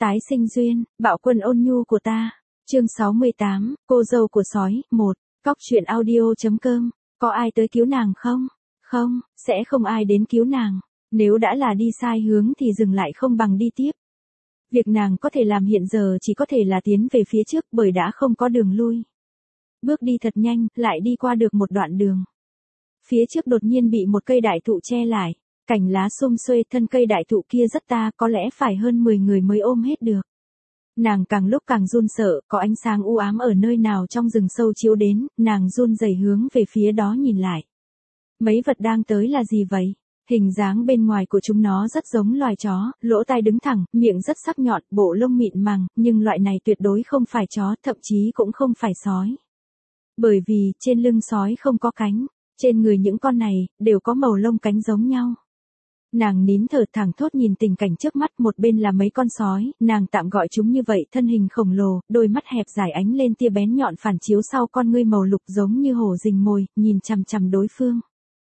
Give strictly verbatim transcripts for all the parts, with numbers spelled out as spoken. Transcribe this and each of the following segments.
tái sinh duyên, bạo quân ôn nhu của ta. Chương sáu mươi tám, cô dâu của sói, một. Cóc truyện audio.com. Có ai tới cứu nàng không? Không, sẽ không ai đến cứu nàng. Nếu đã là đi sai hướng thì dừng lại không bằng đi tiếp. Việc nàng có thể làm hiện giờ chỉ có thể là tiến về phía trước bởi đã không có đường lui. Bước đi thật nhanh, lại đi qua được một đoạn đường. Phía trước đột nhiên bị một cây đại thụ che lại. Cành lá xum xuê, thân cây đại thụ kia rất ta, có lẽ phải hơn mười người mới ôm hết được. Nàng càng lúc càng run sợ, có ánh sáng u ám ở nơi nào trong rừng sâu chiếu đến, nàng run rẩy hướng về phía đó nhìn lại. Mấy vật đang tới là gì vậy? Hình dáng bên ngoài của chúng nó rất giống loài chó, lỗ tai đứng thẳng, miệng rất sắc nhọn, bộ lông mịn màng, nhưng loại này tuyệt đối không phải chó, thậm chí cũng không phải sói. Bởi vì, trên lưng sói không có cánh, trên người những con này, đều có màu lông cánh giống nhau. Nàng nín thở thẳng thốt nhìn tình cảnh trước mắt, một bên là mấy con sói, nàng tạm gọi chúng như vậy, thân hình khổng lồ, đôi mắt hẹp dài ánh lên tia bén nhọn phản chiếu sau con ngươi màu lục giống như hổ rình mồi, nhìn chằm chằm đối phương.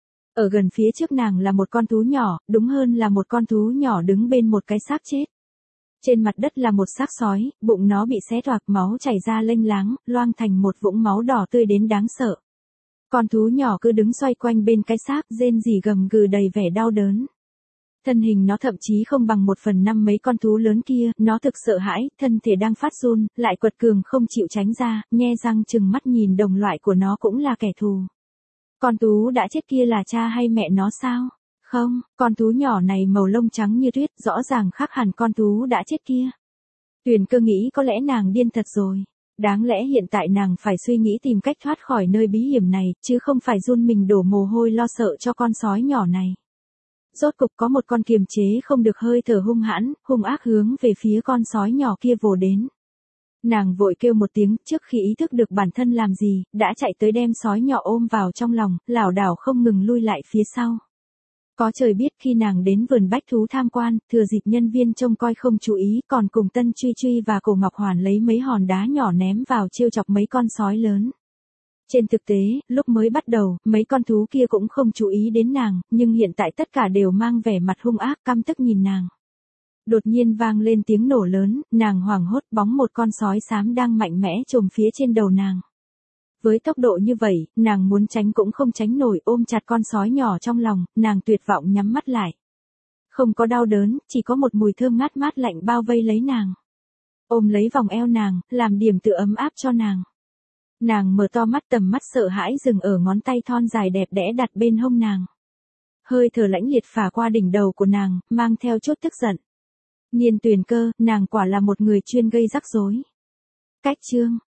Ở gần phía trước nàng là một con thú nhỏ, đúng hơn là một con thú nhỏ đứng bên một cái xác chết. Trên mặt đất là một xác sói, bụng nó bị xé toạc, máu chảy ra lênh láng, loang thành một vũng máu đỏ tươi đến đáng sợ. Con thú nhỏ cứ đứng xoay quanh bên cái xác, rên rỉ gầm gừ đầy vẻ đau đớn. Thân hình nó thậm chí không bằng một phần năm mấy con thú lớn kia, nó thực sợ hãi, thân thể đang phát run, lại quật cường không chịu tránh ra, nhe răng trừng mắt nhìn đồng loại của nó cũng là kẻ thù. Con thú đã chết kia là cha hay mẹ nó sao? Không, con thú nhỏ này màu lông trắng như tuyết, rõ ràng khác hẳn con thú đã chết kia. Tuyền Cơ nghĩ có lẽ nàng điên thật rồi. Đáng lẽ hiện tại nàng phải suy nghĩ tìm cách thoát khỏi nơi bí hiểm này, chứ không phải run mình đổ mồ hôi lo sợ cho con sói nhỏ này. Rốt cục có một con kiềm chế không được hơi thở hung hãn, hung ác hướng về phía con sói nhỏ kia vồ đến. Nàng vội kêu một tiếng, trước khi ý thức được bản thân làm gì, đã chạy tới đem sói nhỏ ôm vào trong lòng, lảo đảo không ngừng lui lại phía sau. Có trời biết khi nàng đến vườn bách thú tham quan, thừa dịp nhân viên trông coi không chú ý, còn cùng Tân Truy Truy và Cổ Ngọc Hoàn lấy mấy hòn đá nhỏ ném vào trêu chọc mấy con sói lớn. Trên thực tế, lúc mới bắt đầu, mấy con thú kia cũng không chú ý đến nàng, nhưng hiện tại tất cả đều mang vẻ mặt hung ác, căm tức nhìn nàng. Đột nhiên vang lên tiếng nổ lớn, nàng hoảng hốt, bóng một con sói xám đang mạnh mẽ chồm phía trên đầu nàng. Với tốc độ như vậy, nàng muốn tránh cũng không tránh nổi, ôm chặt con sói nhỏ trong lòng, nàng tuyệt vọng nhắm mắt lại. Không có đau đớn, chỉ có một mùi thơm ngát mát lạnh bao vây lấy nàng. Ôm lấy vòng eo nàng, làm điểm tựa ấm áp cho nàng. Nàng mở to mắt, tầm mắt sợ hãi dừng ở ngón tay thon dài đẹp đẽ đặt bên hông nàng. Hơi thở lãnh liệt phả qua đỉnh đầu của nàng, mang theo chút tức giận. Nhiên Tuyền Cơ, nàng quả là một người chuyên gây rắc rối. Cách chương